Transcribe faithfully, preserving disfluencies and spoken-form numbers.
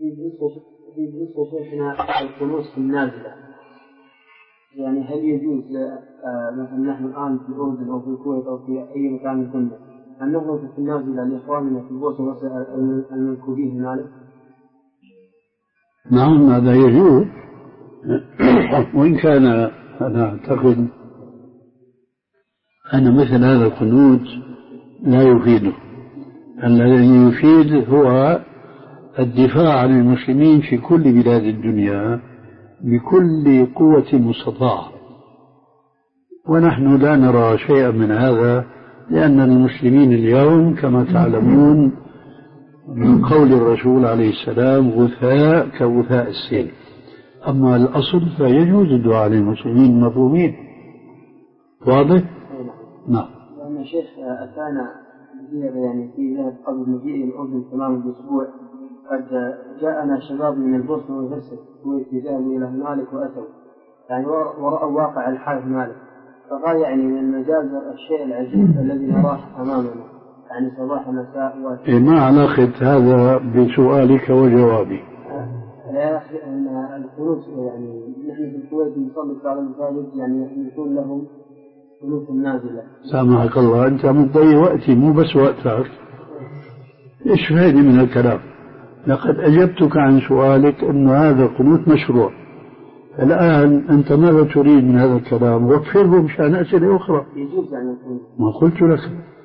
بالنسبة شيخنا القنوت في النازلة، يعني هل يجوز مثلا نحن الآن في الأردن أو في الكويت أو في أي مكان كنا أن نقنط في النازلة لإخواننا في البوسنة المنكوبين هنالك؟ نعم هذا يجوز، وإن كان أنا أعتقد أن مثل هذا القنوت لا يفيده. الذي يفيد هو الدفاع عن المسلمين في كل بلاد الدنيا بكل قوة مستطاعة، ونحن لا نرى شيئا من هذا، لأن المسلمين اليوم كما تعلمون من قول الرسول عليه السلام غثاء كغثاء السيل. أما الأصل فيجوز الدعاء للمسلمين المظلومين. واضح؟ نعم. لأن شيخ أتانا يعني في ذهب قبل مجيء الأردن تمام الأسبوع قد جاءنا شباب من البوسنة والهرسك في ذهبوا إلى هنالك وأتوا يعني ورأوا واقع الحال هنالك، فقال يعني من المجازر الشيء العجيب الذي نراه أمامنا يعني صباح مساء و... إيه ما علاقة هذا بسؤالك وجوابي؟ يا أخي أن القنوت يعني نحن في الكويت نصلي بعض المساجد يعني يكون لهم قنوت النازلة. سامحك الله، أنت مضيع وقتي مو بس وقتك. إيش فايدة من الكلام؟ لقد أجبتك عن سؤالك أن هذا القنوت مشروع. الآن أنت ماذا تريد من هذا الكلام؟ وفره مشان أسئلة أخرى. يجوز يعني القنوت. ما قلت لك